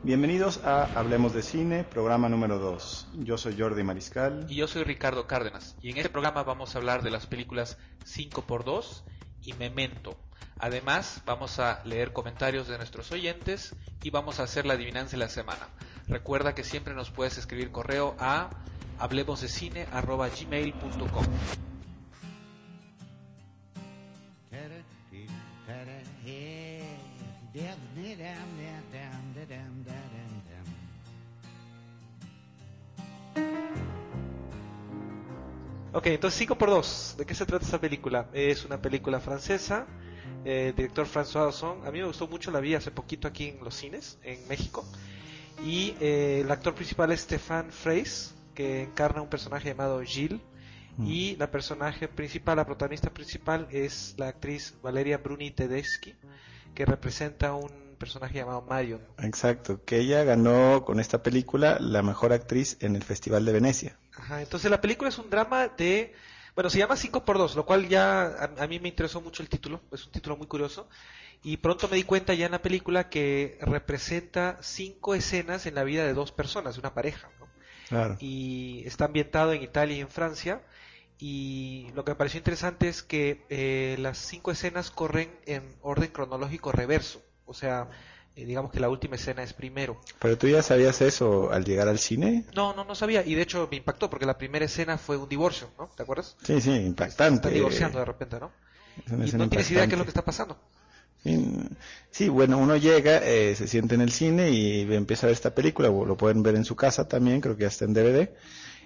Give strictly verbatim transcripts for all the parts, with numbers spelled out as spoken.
Bienvenidos a Hablemos de Cine, programa número dos. Yo soy Jordi Mariscal. Y yo soy Ricardo Cárdenas. Y en este programa vamos a hablar de las películas cinco por dos y Memento. Además, vamos a leer comentarios de nuestros oyentes y vamos a hacer la adivinanza de la semana. Recuerda que siempre nos puedes escribir correo a hablemosdecine arroba gmail punto com. Ok, entonces cinco por dos. ¿De qué se trata esta película? Es una película francesa, eh, director François Ozon. A mí me gustó mucho, la vi hace poquito aquí en los cines, en México. Y eh, el actor principal es Stéphane Fraisse, que encarna un personaje llamado Gilles. Mm. Y la personaje principal, la protagonista principal, es la actriz Valeria Bruni Tedeschi, que representa un personaje llamado Marion. Exacto, que ella ganó con esta película la mejor actriz en el Festival de Venecia. Ajá, entonces la película es un drama de... Bueno, se llama cinco por dos, lo cual ya a, a mí me interesó mucho el título, es un título muy curioso. Y pronto me di cuenta ya en la película que representa cinco escenas en la vida de dos personas, de una pareja, ¿no? Claro. Y está ambientado en Italia y en Francia. Y lo que me pareció interesante es que eh, las cinco escenas corren en orden cronológico reverso. O sea, eh, digamos que la última escena es primero. ¿Pero tú ya sabías eso al llegar al cine? No, no, no sabía. Y de hecho me impactó porque la primera escena fue un divorcio, ¿no? ¿Te acuerdas? Sí, sí, impactante. Están divorciando de repente, ¿no? Es una y escena no tienes idea de qué es lo que está pasando. Sí, sí, bueno, uno llega, eh, se siente en el cine y empieza a ver esta película, o lo pueden ver en su casa también, creo que ya está en D V D.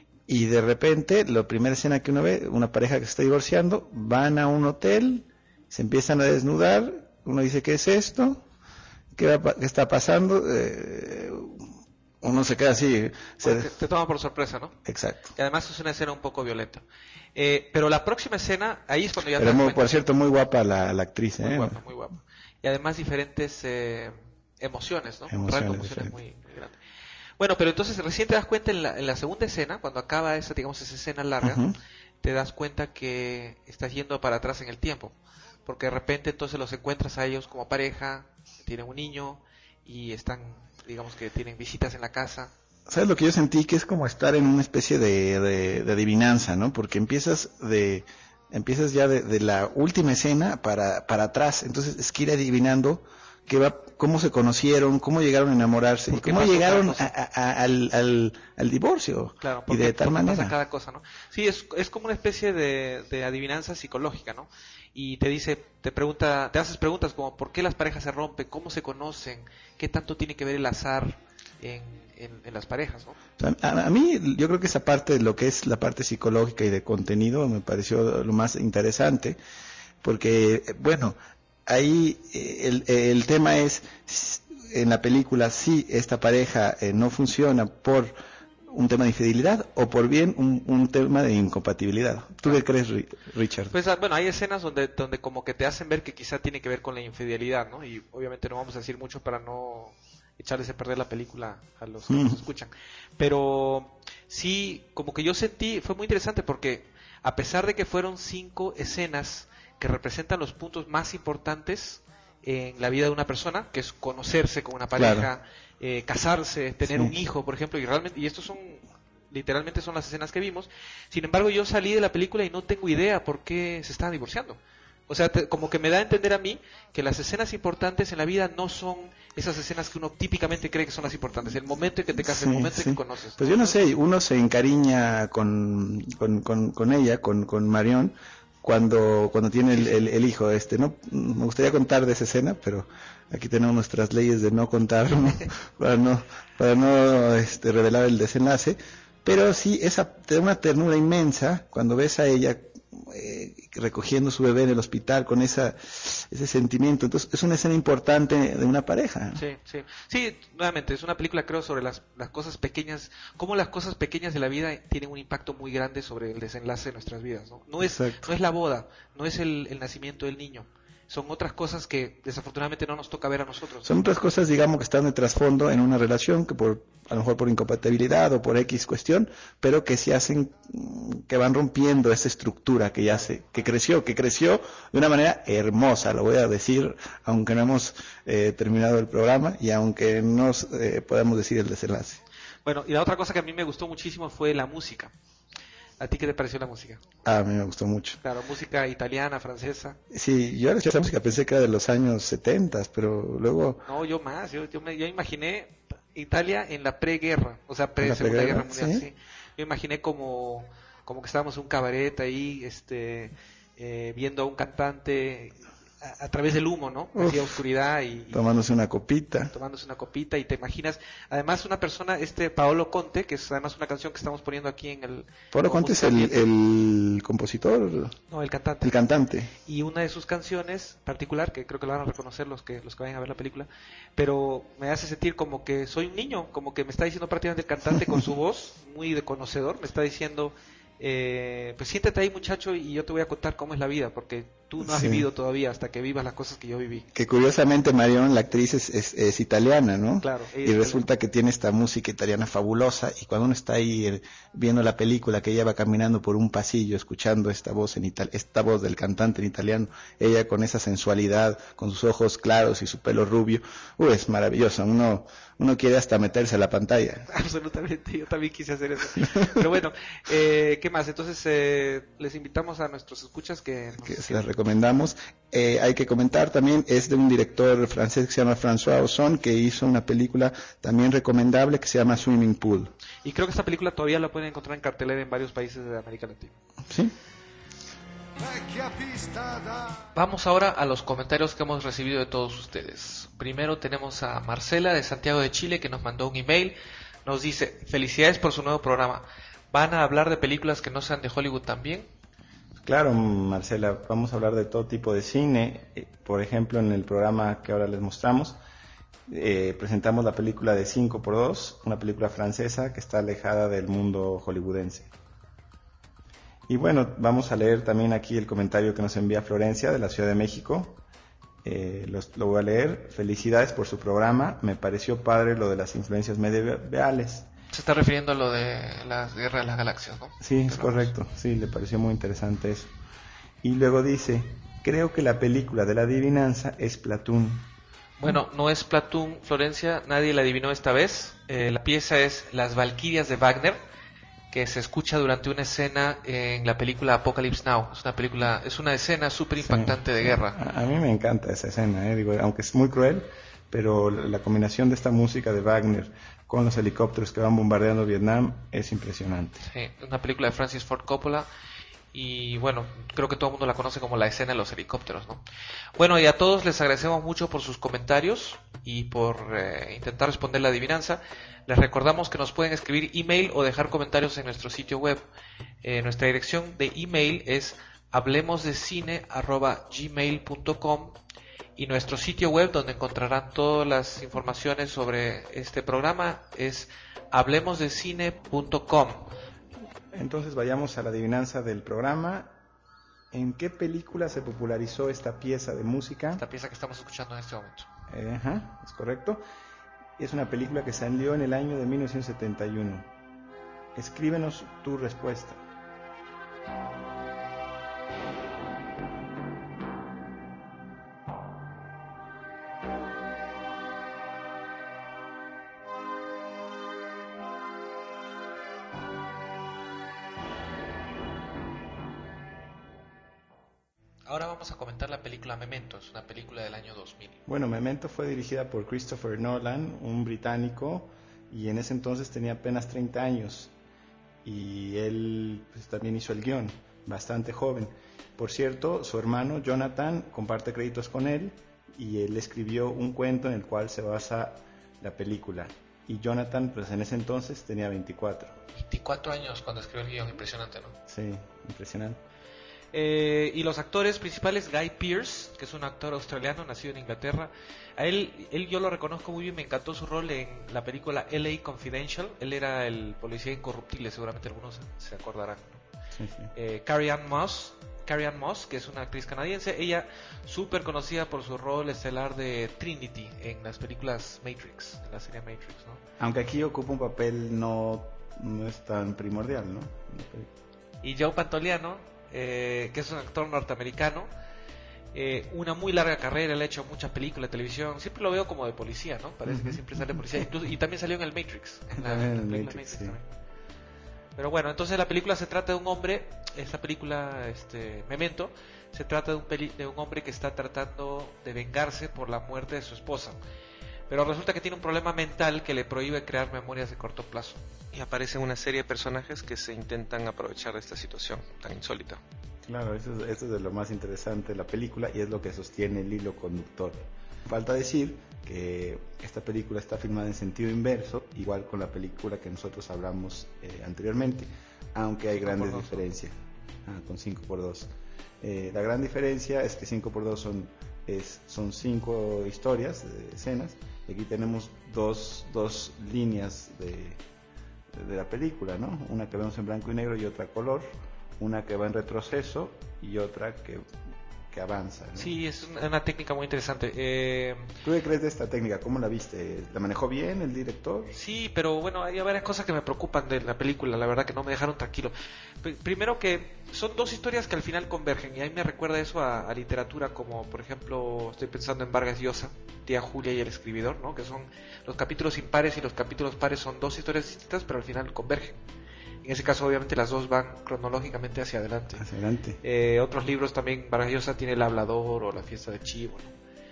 Y de repente, la primera escena que uno ve, una pareja que se está divorciando, van a un hotel, se empiezan a desnudar, uno dice, ¿qué es esto? ¿Qué, va, qué está pasando? Eh, uno se queda así. Se... Te, te toma por sorpresa, ¿no? Exacto. Y además es una escena un poco violenta. Eh, pero la próxima escena, ahí es cuando ya... Pero te muy, por cierto, muy guapa la, la actriz, muy ¿eh? Muy guapa, muy guapa. Y además diferentes eh, emociones, ¿no? Emociones, un rango de emociones muy, muy grande. Bueno, pero entonces recién te das cuenta en la, en la segunda escena, cuando acaba esa, digamos, esa escena larga, uh-huh. te das cuenta que estás yendo para atrás en el tiempo. Porque de repente entonces los encuentras a ellos como pareja, tienen un niño y están, digamos que tienen visitas en la casa. ¿Sabes lo que yo sentí? Que es como estar en una especie de, de, de adivinanza, ¿no? Porque empiezas de empiezas ya de, de la última escena para, para atrás, entonces es que ir adivinando que va, cómo se conocieron, cómo llegaron a enamorarse, y cómo llegaron a, a, a, al, al, al divorcio, claro, y de tal manera. Pasa cada cosa, ¿no? Sí, es, es como una especie de, de adivinanza psicológica, ¿no? Y te dice, te pregunta, te haces preguntas como ¿por qué las parejas se rompen? ¿Cómo se conocen? ¿Qué tanto tiene que ver el azar en, en, en las parejas, ¿no? O sea, a, a mí yo creo que esa parte de lo que es la parte psicológica y de contenido me pareció lo más interesante, porque, bueno, ahí el, el tema es, en la película, si esta pareja eh, no funciona por un tema de infidelidad o por bien un, un tema de incompatibilidad. ¿Tú qué crees, Richard? Pues bueno, hay escenas donde donde como que te hacen ver que quizá tiene que ver con la infidelidad, ¿no? Y obviamente no vamos a decir mucho para no echarles a perder la película a los que mm. nos escuchan. Pero sí, como que yo sentí, fue muy interesante porque a pesar de que fueron cinco escenas que representan los puntos más importantes en la vida de una persona, que es conocerse con una pareja, claro. eh, casarse, tener sí. un hijo, por ejemplo, y realmente, y estos son, literalmente son las escenas que vimos. Sin embargo, yo salí de la película y no tengo idea por qué se estaban divorciando. O sea, te, como que me da a entender a mí que las escenas importantes en la vida no son esas escenas que uno típicamente cree que son las importantes. El momento en que te casas, sí, el momento sí. en que conoces. Pues yo no sé, uno se encariña con, con, con, con ella, con, con Marion, cuando cuando tiene el, el, el hijo este. No me gustaría contar de esa escena, pero aquí tenemos nuestras leyes de no contar, ¿no? para no para no este revelar el desenlace, pero sí esa una ternura inmensa cuando ves a ella eh, recogiendo su bebé en el hospital con esa ese sentimiento. Entonces es una escena importante de una pareja. Sí, sí, sí. Nuevamente es una película, creo, sobre las las cosas pequeñas, cómo las cosas pequeñas de la vida tienen un impacto muy grande sobre el desenlace de nuestras vidas, ¿no? No es Exacto. no es la boda, no es el, el nacimiento del niño, son otras cosas que desafortunadamente no nos toca ver a nosotros. Son otras cosas, digamos, que están de trasfondo en una relación que por, a lo mejor por incompatibilidad o por X cuestión, pero que sí hacen, que van rompiendo esa estructura que ya se, que creció, que creció de una manera hermosa, lo voy a decir, aunque no hemos eh, terminado el programa y aunque no eh, podamos decir el desenlace. Bueno, y la otra cosa que a mí me gustó muchísimo fue la música. ¿A ti qué te pareció la música? Ah, a mí me gustó mucho. Claro, música italiana, francesa. Sí, yo era esa música pensé que era de los años setenta, pero luego... No, yo más, yo, yo, me, yo imaginé Italia en la preguerra, o sea, pre-segunda guerra mundial, ¿sí? ¿sí? Yo imaginé como, como que estábamos en un cabaret ahí, este, eh, viendo a un cantante... A, a través del humo, ¿no? Hacía oscuridad y, y tomándose una copita. Tomándose una copita y te imaginas, además una persona, este Paolo Conte, que es además una canción que estamos poniendo aquí en el... Paolo Conte es el, el compositor. No, el cantante. El cantante. Y una de sus canciones particular, que creo que lo van a reconocer los que los que vayan a ver la película, pero me hace sentir como que soy un niño, como que me está diciendo prácticamente el cantante con su voz, muy de conocedor, me está diciendo... Eh, pues siéntate ahí, muchacho, y yo te voy a contar cómo es la vida, porque tú no has sí. vivido todavía hasta que vivas las cosas que yo viví. Que curiosamente Marion, la actriz, es, es, es italiana, ¿no? Claro. Y resulta que tiene esta música italiana fabulosa, y cuando uno está ahí eh, viendo la película, que ella va caminando por un pasillo, escuchando esta voz en itali- esta voz del cantante en italiano, ella con esa sensualidad, con sus ojos claros y su pelo rubio, uy, es maravilloso, uno, uno quiere hasta meterse a la pantalla. Absolutamente, yo también quise hacer eso. Pero bueno, eh, ¿qué más? Entonces, eh, les invitamos a nuestros escuchas que... que se las recomendamos. Eh, hay que comentar también, es de un director francés que se llama François Ozon, que hizo una película también recomendable que se llama Swimming Pool. Y creo que esta película todavía la pueden encontrar en cartelera en varios países de América Latina. Sí. Vamos ahora a los comentarios que hemos recibido de todos ustedes. Primero tenemos a Marcela de Santiago de Chile, que nos mandó un email. Nos dice: felicidades por su nuevo programa. ¿Van a hablar de películas que no sean de Hollywood también? Claro, Marcela, vamos a hablar de todo tipo de cine. Por ejemplo, en el programa que ahora les mostramos, eh, presentamos la película de cinco por dos, una película francesa que está alejada del mundo hollywoodense. Y bueno, vamos a leer también aquí el comentario que nos envía Florencia de la Ciudad de México. Eh, los, lo voy a leer. Felicidades por su programa. Me pareció padre lo de las influencias medievales. Se está refiriendo a lo de la Guerra de las Galaxias, ¿no? Sí, es correcto. Sí, le pareció muy interesante eso. Y luego dice: creo que la película de la adivinanza es Platoon. Bueno, no es Platoon, Florencia. Nadie la adivinó esta vez. Eh, la pieza es Las Valquirias de Wagner, que se escucha durante una escena en la película Apocalypse Now. Es una película, es una escena súper impactante sí, de guerra. A, a mí me encanta esa escena, eh. Digo, aunque es muy cruel, pero la, la combinación de esta música de Wagner con los helicópteros que van bombardeando Vietnam es impresionante. Sí, una película de Francis Ford Coppola. Y bueno, creo que todo el mundo la conoce como la escena de los helicópteros, ¿no? Bueno, y a todos les agradecemos mucho por sus comentarios y por eh, intentar responder la adivinanza. Les recordamos que nos pueden escribir email o dejar comentarios en nuestro sitio web. Eh, nuestra dirección de email es hablemosdecine arroba gmail punto com y nuestro sitio web, donde encontrarán todas las informaciones sobre este programa, es hablemosdecine punto com. Entonces vayamos a la adivinanza del programa. ¿En qué película se popularizó esta pieza de música? Esta pieza que estamos escuchando en este momento. Eh, ajá, es correcto. Es una película que salió en el año de mil novecientos setenta y uno. Escríbenos tu respuesta. Ahora vamos a comentar la película Memento, es una película del año dos mil. Bueno, Memento fue dirigida por Christopher Nolan, un británico, y en ese entonces tenía apenas treinta años. Y él pues, también hizo el guión, bastante joven. Por cierto, su hermano Jonathan comparte créditos con él, y él escribió un cuento en el cual se basa la película. Y Jonathan, pues en ese entonces tenía veinticuatro. veinticuatro años cuando escribió el guión, impresionante, ¿no? Sí, impresionante. Eh, y los actores principales, Guy Pearce, que es un actor australiano nacido en Inglaterra. A él, él yo lo reconozco muy bien, me encantó su rol en la película L A Confidential. Él era el policía incorruptible, seguramente algunos se acordarán, ¿no? Sí, sí. Eh, Carrie Ann Moss, Carrie Ann Moss, que es una actriz canadiense. Ella súper conocida por su rol estelar de Trinity en las películas Matrix, en la serie Matrix, ¿no? Aunque aquí ocupa un papel no, no es tan primordial, ¿no? Y Joe Pantoliano, eh, que es un actor norteamericano, eh, una muy larga carrera, él ha hecho muchas películas de televisión, siempre lo veo como de policía, ¿no? Parece uh-huh. que siempre sale de policía, Incluso, y también salió en el Matrix, en la, también en la el Matrix, Matrix, sí. también. Pero bueno, entonces la película se trata de un hombre, esta película, este, Memento, se trata de un, peli, de un hombre que está tratando de vengarse por la muerte de su esposa, pero resulta que tiene un problema mental que le prohíbe crear memorias de corto plazo. Y aparecen una serie de personajes que se intentan aprovechar de esta situación tan insólita. Claro, eso es, eso es de lo más interesante de la película y es lo que sostiene el hilo conductor. Falta decir que esta película está filmada en sentido inverso, igual con la película que nosotros hablamos eh, anteriormente, aunque hay grandes diferencias, ah, con cinco por dos. Eh, la gran diferencia es que cinco por dos son, es, son cinco historias, de escenas, y aquí tenemos dos, dos líneas de, de la película, ¿no? Una que vemos en blanco y negro y otra a color, una que va en retroceso y otra que, que avanza, ¿no? Sí, es una, una técnica muy interesante. Eh... ¿Tú qué crees de esta técnica? ¿Cómo la viste? ¿La manejó bien el director? Sí, pero bueno, hay varias cosas que me preocupan de la película, la verdad que no me dejaron tranquilo. P- primero que son dos historias que al final convergen, y a mí me recuerda eso a, a literatura, como por ejemplo, estoy pensando en Vargas Llosa, Tía Julia y el escribidor, ¿no? Que son los capítulos impares y los capítulos pares, son dos historias distintas, pero al final convergen. En ese caso, obviamente, las dos van cronológicamente hacia adelante. Hacia adelante. Eh, otros libros también, Vargas Llosa tiene El Hablador o La Fiesta de Chivo, ¿no?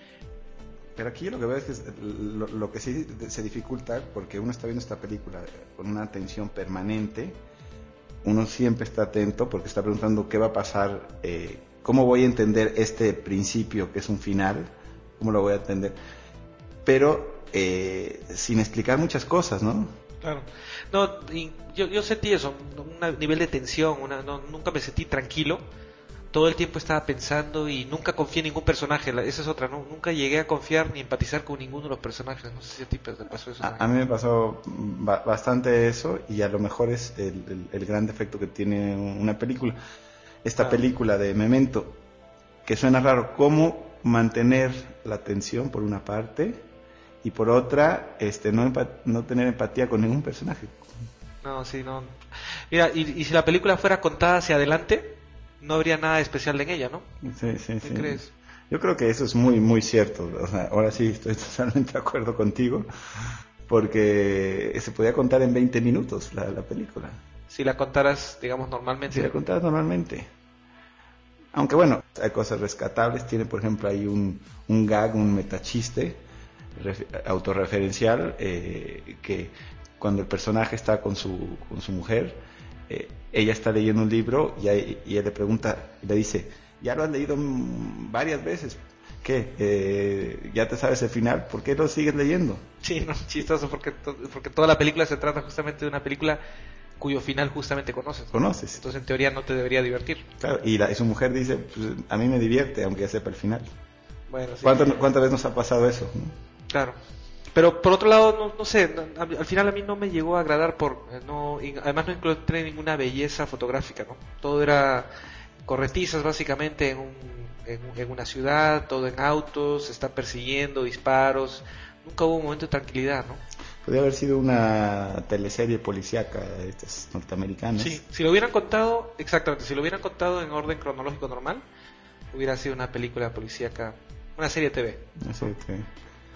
Pero aquí lo que veo es que es lo, lo que sí se dificulta, porque uno está viendo esta película con una atención permanente, uno siempre está atento porque está preguntando qué va a pasar, eh, cómo voy a entender este principio que es un final, cómo lo voy a entender, pero eh, sin explicar muchas cosas, ¿no? Claro. No, y yo, yo sentí eso, un nivel de tensión, una, no, nunca me sentí tranquilo, todo el tiempo estaba pensando y nunca confié en ningún personaje, esa es otra, ¿no? Nunca llegué a confiar ni empatizar con ninguno de los personajes, no sé si a ti te pasó eso. A, a mí me pasó ba- bastante eso y a lo mejor es el, el, el gran defecto que tiene una película, esta ah. película de Memento, que suena raro, cómo mantener la atención por una parte y por otra este no empat- no tener empatía con ningún personaje. No, sí, no. Mira, y, y si la película fuera contada hacia adelante, no habría nada especial en ella, ¿no? Sí, sí, ¿Qué sí. crees? Yo creo que eso es muy, muy cierto. O sea, ahora sí estoy totalmente de acuerdo contigo, porque se podía contar en veinte minutos la, la película. Si la contaras, digamos, normalmente. Si la contaras normalmente. Aunque bueno, hay cosas rescatables. Tiene, por ejemplo, ahí un, un gag, un metachiste ref, autorreferencial, eh, que cuando el personaje está con su, con su mujer, eh, ella está leyendo un libro y, ahí, y él le pregunta, le dice, ya lo has leído varias veces, ¿qué? Eh, ¿Ya te sabes el final? ¿Por qué lo sigues leyendo? Sí, no, chistoso, porque, to- porque toda la película se trata justamente de una película cuyo final justamente conoces. Conoces. Entonces, en teoría, no te debería divertir. Claro, y, la, y su mujer dice, pues, a mí me divierte, aunque ya sepa el final. Bueno, sí. ¿Cuántas, ¿Cuántas veces nos ha pasado eso? ¿No? Claro. Pero por otro lado, no, no sé, no, al final a mí no me llegó a agradar, por no y además no encontré ninguna belleza fotográfica, ¿no? Todo era corretizas básicamente en, un, en, en una ciudad, todo en autos, se están persiguiendo, disparos, nunca hubo un momento de tranquilidad, ¿no? Podría haber sido una teleserie policíaca de estas norteamericanas. Sí, si lo hubieran contado, exactamente, si lo hubieran contado en orden cronológico normal, hubiera sido una película policíaca, una serie T V. Una serie T V.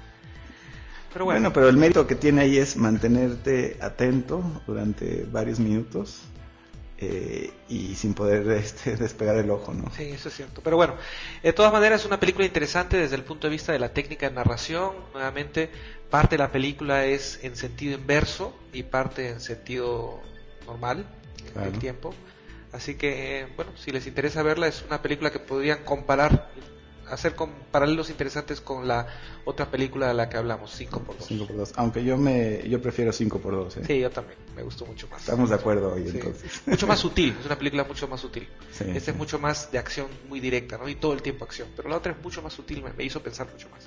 Pero bueno. bueno, pero el mérito que tiene ahí es mantenerte atento durante varios minutos eh, y sin poder este, despegar el ojo, ¿no? Sí, eso es cierto. Pero bueno, de todas maneras es una película interesante desde el punto de vista de la técnica de narración. Nuevamente, parte de la película es en sentido inverso y parte en sentido normal, claro, del tiempo. Así que, bueno, si les interesa verla, es una película que podrían comparar, hacer con paralelos interesantes con la otra película de la que hablamos, cinco por dos. cinco por dos, aunque yo me yo prefiero cinco por dos, ¿eh? Sí, yo también, me gustó mucho más. Estamos de acuerdo hoy, sí. Entonces. Mucho más sutil, es una película mucho más sutil. Sí, Esta sí. es mucho más de acción, muy directa, ¿no? Y todo el tiempo acción. Pero la otra es mucho más sutil, me, me hizo pensar mucho más.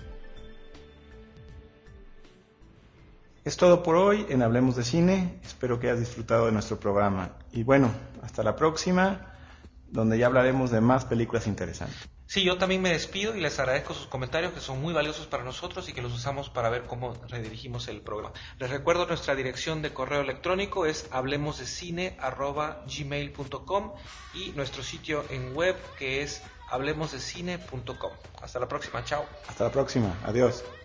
Es todo por hoy en Hablemos de Cine. Espero que hayas disfrutado de nuestro programa. Y bueno, hasta la próxima. donde ya hablaremos de más películas interesantes. Sí, yo también me despido y les agradezco sus comentarios que son muy valiosos para nosotros y que los usamos para ver cómo redirigimos el programa. Les recuerdo nuestra dirección de correo electrónico es hablemosdecine arroba gmail punto com y nuestro sitio en web que es hablemosdecine punto com. Hasta la próxima, chao. Hasta la próxima, adiós.